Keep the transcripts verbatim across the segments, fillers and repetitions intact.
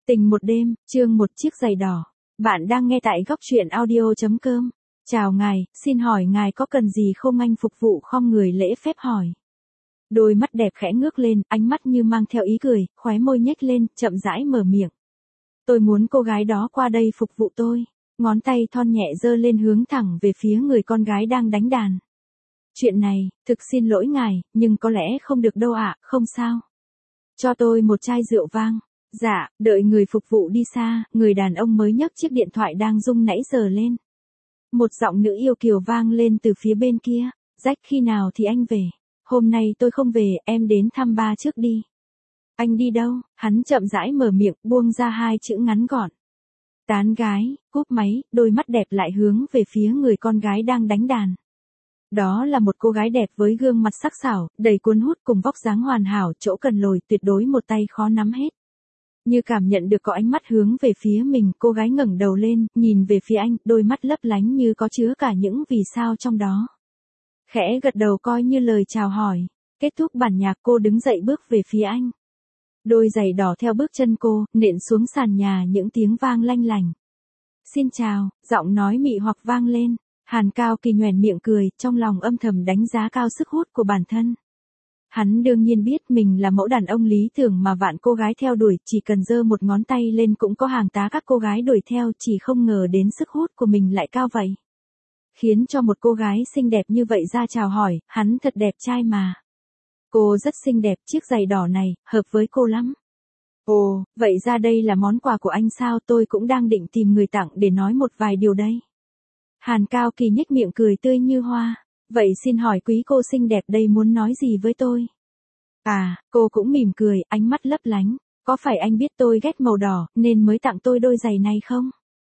Tình một đêm, chương một chiếc giày đỏ. Bạn đang nghe tại góc truyện audio chấm com. Chào ngài, xin hỏi ngài có cần gì không, anh phục vụ khom người lễ phép hỏi. Đôi mắt đẹp khẽ ngước lên, ánh mắt như mang theo ý cười, khóe môi nhếch lên, chậm rãi mở miệng. Tôi muốn cô gái đó qua đây phục vụ tôi. Ngón tay thon nhẹ giơ lên hướng thẳng về phía người con gái đang đánh đàn. Chuyện này, thực xin lỗi ngài, nhưng có lẽ không được đâu ạ, không sao. Cho tôi một chai rượu vang. Dạ, đợi người phục vụ đi xa, người đàn ông mới nhấc chiếc điện thoại đang rung nãy giờ lên. Một giọng nữ yêu kiều vang lên từ phía bên kia. Jack, khi nào thì anh về? Hôm nay tôi không về, em đến thăm ba trước đi. Anh đi đâu? Hắn chậm rãi mở miệng, buông ra hai chữ ngắn gọn. Tán gái, cúp máy, đôi mắt đẹp lại hướng về phía người con gái đang đánh đàn. Đó là một cô gái đẹp với gương mặt sắc sảo, đầy cuốn hút cùng vóc dáng hoàn hảo, chỗ cần lồi tuyệt đối một tay khó nắm hết. Như cảm nhận được có ánh mắt hướng về phía mình, cô gái ngẩng đầu lên, nhìn về phía anh, đôi mắt lấp lánh như có chứa cả những vì sao trong đó. Khẽ gật đầu coi như lời chào hỏi. Kết thúc bản nhạc, cô đứng dậy bước về phía anh. Đôi giày đỏ theo bước chân cô, nện xuống sàn nhà, những tiếng vang lanh lành. Xin chào, giọng nói mị hoặc vang lên. Hàn Cao Kỳ nhoẻn miệng cười, trong lòng âm thầm đánh giá cao sức hút của bản thân. Hắn đương nhiên biết mình là mẫu đàn ông lý tưởng mà vạn cô gái theo đuổi, chỉ cần giơ một ngón tay lên cũng có hàng tá các cô gái đuổi theo, chỉ không ngờ đến sức hút của mình lại cao vậy. Khiến cho một cô gái xinh đẹp như vậy ra chào hỏi, hắn thật đẹp trai mà. Cô rất xinh đẹp, chiếc giày đỏ này, hợp với cô lắm. Ồ, vậy ra đây là món quà của anh sao, tôi cũng đang định tìm người tặng để nói một vài điều đây. Hàn Cao Kỳ nhếch miệng cười tươi như hoa. Vậy xin hỏi quý cô xinh đẹp đây muốn nói gì với tôi? À, cô cũng mỉm cười, ánh mắt lấp lánh. Có phải anh biết tôi ghét màu đỏ, nên mới tặng tôi đôi giày này không?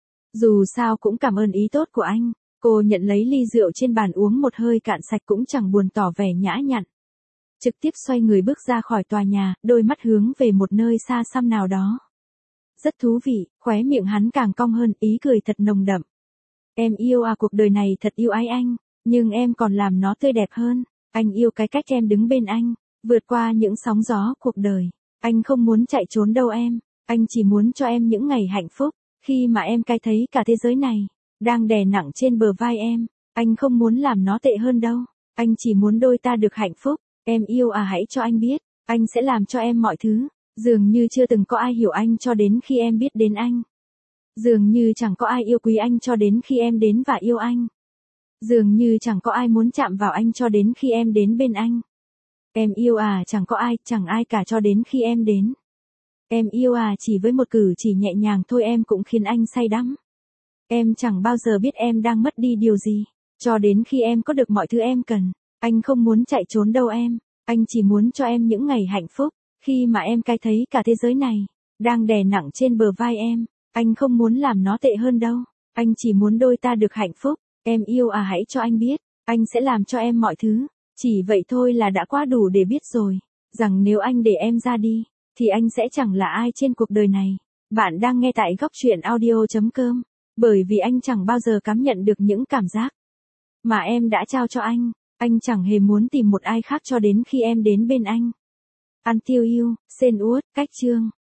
Dù sao cũng cảm ơn ý tốt của anh. Cô nhận lấy ly rượu trên bàn uống một hơi cạn sạch cũng chẳng buồn tỏ vẻ nhã nhặn. Trực tiếp xoay người bước ra khỏi tòa nhà, đôi mắt hướng về một nơi xa xăm nào đó. Rất thú vị, khóe miệng hắn càng cong hơn, ý cười thật nồng đậm. Em yêu à, cuộc đời này thật yêu ái anh. Nhưng em còn làm nó tươi đẹp hơn. Anh yêu cái cách em đứng bên anh, vượt qua những sóng gió cuộc đời. Anh không muốn chạy trốn đâu em. Anh chỉ muốn cho em những ngày hạnh phúc. Khi mà em cai thấy cả thế giới này đang đè nặng trên bờ vai em. Anh không muốn làm nó tệ hơn đâu. Anh chỉ muốn đôi ta được hạnh phúc. Em yêu à, hãy cho anh biết. Anh sẽ làm cho em mọi thứ. Dường như chưa từng có ai hiểu anh cho đến khi em biết đến anh. Dường như chẳng có ai yêu quý anh cho đến khi em đến và yêu anh. Dường như chẳng có ai muốn chạm vào anh cho đến khi em đến bên anh. Em yêu à, chẳng có ai, chẳng ai cả cho đến khi em đến. Em yêu à, chỉ với một cử chỉ nhẹ nhàng thôi em cũng khiến anh say đắm. Em chẳng bao giờ biết em đang mất đi điều gì, cho đến khi em có được mọi thứ em cần. Anh không muốn chạy trốn đâu em. Anh chỉ muốn cho em những ngày hạnh phúc. Khi mà em cai thấy cả thế giới này đang đè nặng trên bờ vai em. Anh không muốn làm nó tệ hơn đâu. Anh chỉ muốn đôi ta được hạnh phúc. Em yêu à, hãy cho anh biết. Anh sẽ làm cho em mọi thứ. Chỉ vậy thôi là đã quá đủ để biết rồi. Rằng nếu anh để em ra đi, thì anh sẽ chẳng là ai trên cuộc đời này. Bạn đang nghe tại góc truyện audio chấm com. Bởi vì anh chẳng bao giờ cảm nhận được những cảm giác mà em đã trao cho anh. Anh chẳng hề muốn tìm một ai khác cho đến khi em đến bên anh. Until You, Sen Uất, cách chương.